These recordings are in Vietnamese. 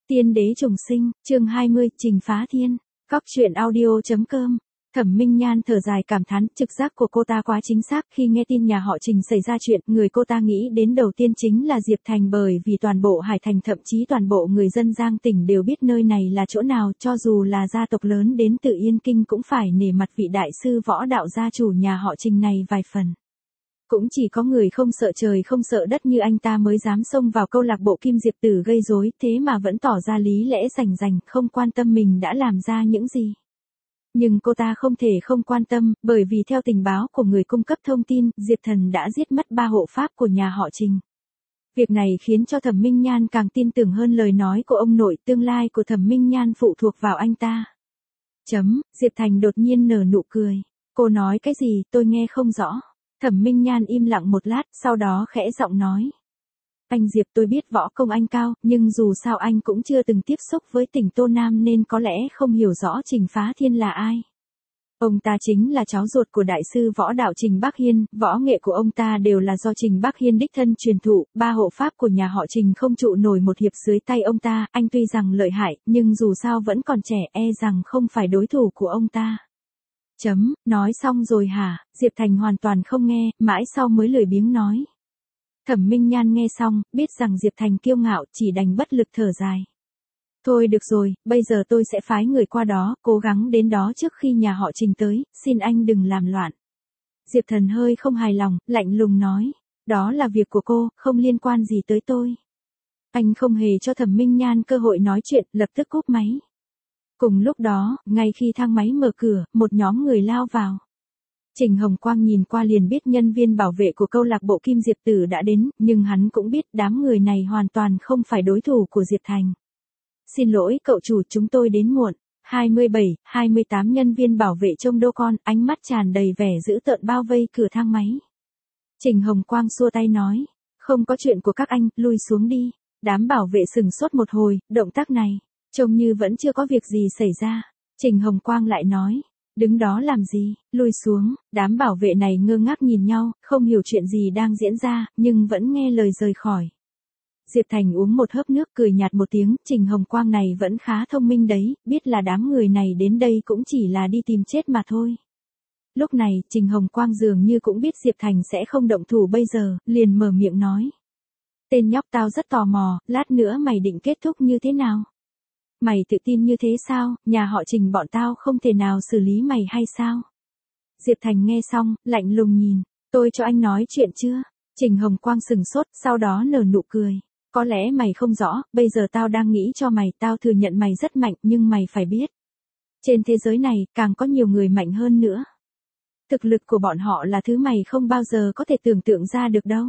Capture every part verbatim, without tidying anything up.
Tiên đế trùng sinh, chương hai mươi, Trình Phá Thiên. Cóc truyện audio.com. Thẩm Minh Nhan thở dài cảm thán, trực giác của cô ta quá chính xác. Khi nghe tin nhà họ Trình xảy ra chuyện, người cô ta nghĩ đến đầu tiên chính là Diệp Thành, bởi vì toàn bộ Hải Thành, thậm chí toàn bộ người dân Giang tỉnh đều biết nơi này là chỗ nào, cho dù là gia tộc lớn đến từ Yên Kinh cũng phải nể mặt vị đại sư võ đạo gia chủ nhà họ Trình này vài phần. Cũng chỉ có người không sợ trời không sợ đất như anh ta mới dám xông vào câu lạc bộ Kim Diệp Tử gây rối, thế mà vẫn tỏ ra lý lẽ rành rành, không quan tâm mình đã làm ra những gì. Nhưng cô ta không thể không quan tâm, bởi vì theo tình báo của người cung cấp thông tin, Diệp Thần đã giết mất ba hộ pháp của nhà họ Trình. Việc này khiến cho Thẩm Minh Nhan càng tin tưởng hơn lời nói của ông nội, tương lai của Thẩm Minh Nhan phụ thuộc vào anh ta. Chấm, Diệp Thành đột nhiên nở nụ cười. Cô nói cái gì, tôi nghe không rõ. Thẩm Minh Nhan im lặng một lát, sau đó khẽ giọng nói. Anh Diệp, tôi biết võ công anh cao, nhưng dù sao anh cũng chưa từng tiếp xúc với tỉnh Tô Nam nên có lẽ không hiểu rõ Trình Phá Thiên là ai. Ông ta chính là cháu ruột của đại sư võ đạo Trình Bắc Hiên, võ nghệ của ông ta đều là do Trình Bắc Hiên đích thân truyền thụ, ba hộ pháp của nhà họ Trình không trụ nổi một hiệp dưới tay ông ta, anh tuy rằng lợi hại, nhưng dù sao vẫn còn trẻ, e rằng không phải đối thủ của ông ta. Chấm, nói xong rồi hả? Diệp Thành hoàn toàn không nghe, mãi sau mới lười biếng nói. Thẩm Minh Nhan nghe xong, biết rằng Diệp Thành kiêu ngạo, chỉ đành bất lực thở dài. Thôi được rồi, bây giờ tôi sẽ phái người qua đó, cố gắng đến đó trước khi nhà họ Trình tới, xin anh đừng làm loạn. Diệp Thần hơi không hài lòng, lạnh lùng nói. Đó là việc của cô, không liên quan gì tới tôi. Anh không hề cho Thẩm Minh Nhan cơ hội nói chuyện, lập tức cúp máy. Cùng lúc đó, ngay khi thang máy mở cửa, một nhóm người lao vào. Trình Hồng Quang nhìn qua liền biết nhân viên bảo vệ của câu lạc bộ Kim Diệp Tử đã đến, nhưng hắn cũng biết đám người này hoàn toàn không phải đối thủ của Diệp Thành. Xin lỗi cậu chủ, chúng tôi đến muộn. hai mươi bảy, hai mươi tám nhân viên bảo vệ trông đô con, ánh mắt tràn đầy vẻ dữ tợn bao vây cửa thang máy. Trình Hồng Quang xua tay nói, không có chuyện của các anh, lui xuống đi. Đám bảo vệ sừng sốt một hồi, động tác này, trông như vẫn chưa có việc gì xảy ra. Trình Hồng Quang lại nói, đứng đó làm gì, lui xuống. Đám bảo vệ này ngơ ngác nhìn nhau, không hiểu chuyện gì đang diễn ra, nhưng vẫn nghe lời rời khỏi. Diệp Thành uống một hớp nước cười nhạt một tiếng, Trình Hồng Quang này vẫn khá thông minh đấy, biết là đám người này đến đây cũng chỉ là đi tìm chết mà thôi. Lúc này, Trình Hồng Quang dường như cũng biết Diệp Thành sẽ không động thủ bây giờ, liền mở miệng nói. Tên nhóc, tao rất tò mò, lát nữa mày định kết thúc như thế nào? Mày tự tin như thế sao, nhà họ Trình bọn tao không thể nào xử lý mày hay sao? Diệp Thành nghe xong, lạnh lùng nhìn, tôi cho anh nói chuyện chưa? Trình Hồng Quang sừng sốt, sau đó nở nụ cười. Có lẽ mày không rõ, bây giờ tao đang nghĩ cho mày, tao thừa nhận mày rất mạnh, nhưng mày phải biết. Trên thế giới này, càng có nhiều người mạnh hơn nữa. Thực lực của bọn họ là thứ mày không bao giờ có thể tưởng tượng ra được đâu.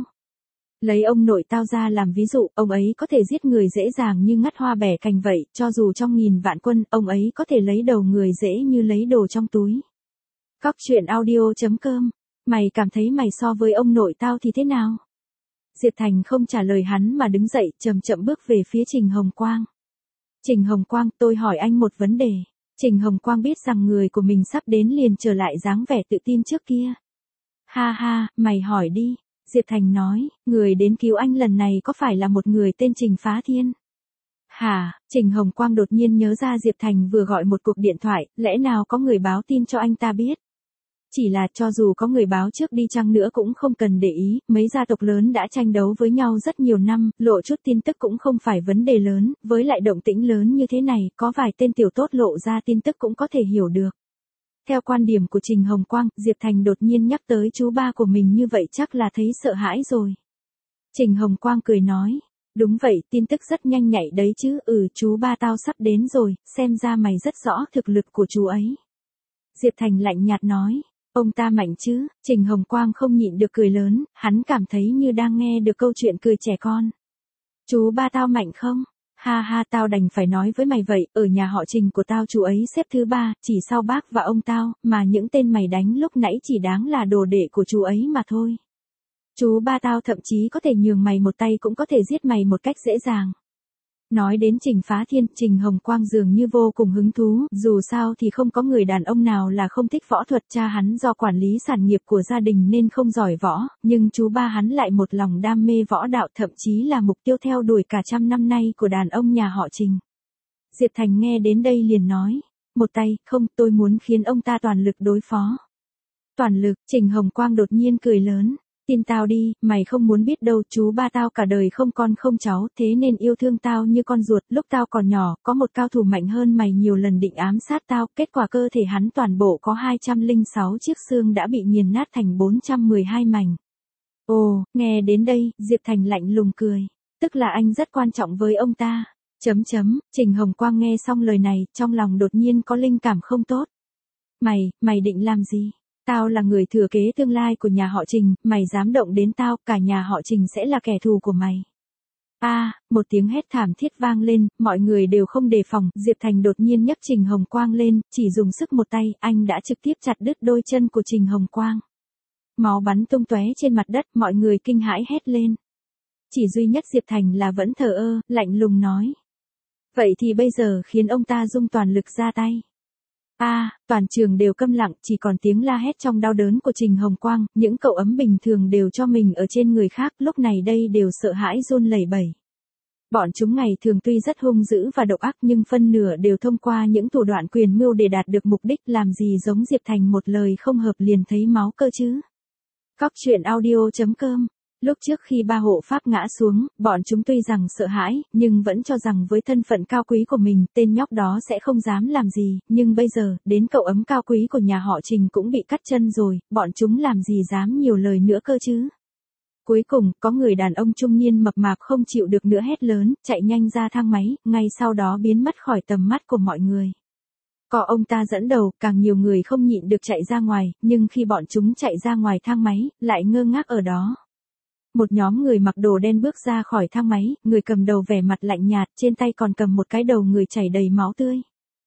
Lấy ông nội tao ra làm ví dụ, ông ấy có thể giết người dễ dàng như ngắt hoa bẻ cành vậy, cho dù trong nghìn vạn quân, ông ấy có thể lấy đầu người dễ như lấy đồ trong túi. Cóc truyện audio.com. Mày cảm thấy mày so với ông nội tao thì thế nào? Diệp Thành không trả lời hắn mà đứng dậy, chậm chậm bước về phía Trình Hồng Quang. Trình Hồng Quang, tôi hỏi anh một vấn đề. Trình Hồng Quang biết rằng người của mình sắp đến liền trở lại dáng vẻ tự tin trước kia. Ha ha, mày hỏi đi. Diệp Thành nói, người đến cứu anh lần này có phải là một người tên Trình Phá Thiên? Hả? Trình Hồng Quang đột nhiên nhớ ra Diệp Thành vừa gọi một cuộc điện thoại, lẽ nào có người báo tin cho anh ta biết? Chỉ là cho dù có người báo trước đi chăng nữa cũng không cần để ý, mấy gia tộc lớn đã tranh đấu với nhau rất nhiều năm, lộ chút tin tức cũng không phải vấn đề lớn, với lại động tĩnh lớn như thế này, có vài tên tiểu tốt lộ ra tin tức cũng có thể hiểu được. Theo quan điểm của Trình Hồng Quang, Diệp Thành đột nhiên nhắc tới chú ba của mình như vậy chắc là thấy sợ hãi rồi. Trình Hồng Quang cười nói, đúng vậy, tin tức rất nhanh nhạy đấy chứ, ừ, chú ba tao sắp đến rồi, xem ra mày rất rõ thực lực của chú ấy. Diệp Thành lạnh nhạt nói, ông ta mạnh chứ? Trình Hồng Quang không nhịn được cười lớn, hắn cảm thấy như đang nghe được câu chuyện cười trẻ con. Chú ba tao mạnh không? Ha ha, tao đành phải nói với mày vậy, ở nhà họ Trình của tao chú ấy xếp thứ ba, chỉ sau bác và ông tao, mà những tên mày đánh lúc nãy chỉ đáng là đồ đệ của chú ấy mà thôi. Chú ba tao thậm chí có thể nhường mày một tay cũng có thể giết mày một cách dễ dàng. Nói đến Trình Phá Thiên, Trình Hồng Quang dường như vô cùng hứng thú, dù sao thì không có người đàn ông nào là không thích võ thuật, cha hắn do quản lý sản nghiệp của gia đình nên không giỏi võ, nhưng chú ba hắn lại một lòng đam mê võ đạo, thậm chí là mục tiêu theo đuổi cả trăm năm nay của đàn ông nhà họ Trình. Diệp Thành nghe đến đây liền nói. Một tay, không, tôi muốn khiến ông ta toàn lực đối phó. Toàn lực, Trình Hồng Quang đột nhiên cười lớn. Tin tao đi, mày không muốn biết đâu, chú ba tao cả đời không con không cháu, thế nên yêu thương tao như con ruột, lúc tao còn nhỏ, có một cao thủ mạnh hơn mày nhiều lần định ám sát tao, kết quả cơ thể hắn toàn bộ có hai trăm lẻ sáu chiếc xương đã bị nghiền nát thành bốn trăm mười hai mảnh. Ồ, nghe đến đây, Diệp Thành lạnh lùng cười, tức là anh rất quan trọng với ông ta. Chấm chấm, Trình Hồng Quang nghe xong lời này, trong lòng đột nhiên có linh cảm không tốt. Mày, mày định làm gì? Tao là người thừa kế tương lai của nhà họ Trình, mày dám động đến tao, cả nhà họ Trình sẽ là kẻ thù của mày. A, à, một tiếng hét thảm thiết vang lên, mọi người đều không đề phòng, Diệp Thành đột nhiên nhấc Trình Hồng Quang lên, chỉ dùng sức một tay, anh đã trực tiếp chặt đứt đôi chân của Trình Hồng Quang. Máu bắn tung tóe trên mặt đất, mọi người kinh hãi hét lên. Chỉ duy nhất Diệp Thành là vẫn thờ ơ, lạnh lùng nói. Vậy thì bây giờ khiến ông ta dung toàn lực ra tay. A, à, toàn trường đều câm lặng, chỉ còn tiếng la hét trong đau đớn của Trình Hồng Quang, những cậu ấm bình thường đều cho mình ở trên người khác, lúc này đây đều sợ hãi run lẩy bẩy. Bọn chúng ngày thường tuy rất hung dữ và độc ác nhưng phân nửa đều thông qua những thủ đoạn quyền mưu để đạt được mục đích, làm gì giống Diệp Thành một lời không hợp liền thấy máu cơ chứ. Cóc truyện audio chấm com. Lúc trước khi ba hộ pháp ngã xuống, bọn chúng tuy rằng sợ hãi, nhưng vẫn cho rằng với thân phận cao quý của mình, tên nhóc đó sẽ không dám làm gì, nhưng bây giờ, đến cậu ấm cao quý của nhà họ Trình cũng bị cắt chân rồi, bọn chúng làm gì dám nhiều lời nữa cơ chứ. Cuối cùng, có người đàn ông trung niên mập mạp không chịu được nữa hét lớn, chạy nhanh ra thang máy, ngay sau đó biến mất khỏi tầm mắt của mọi người. Có ông ta dẫn đầu, càng nhiều người không nhịn được chạy ra ngoài, nhưng khi bọn chúng chạy ra ngoài thang máy, lại ngơ ngác ở đó. Một nhóm người mặc đồ đen bước ra khỏi thang máy, người cầm đầu vẻ mặt lạnh nhạt, trên tay còn cầm một cái đầu người chảy đầy máu tươi.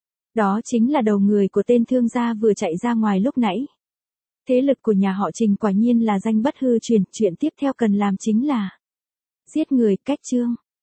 Đó chính là đầu người của tên thương gia vừa chạy ra ngoài lúc nãy. Thế lực của nhà họ Trình quả nhiên là danh bất hư truyền, chuyện tiếp theo cần làm chính là giết người, cách chương.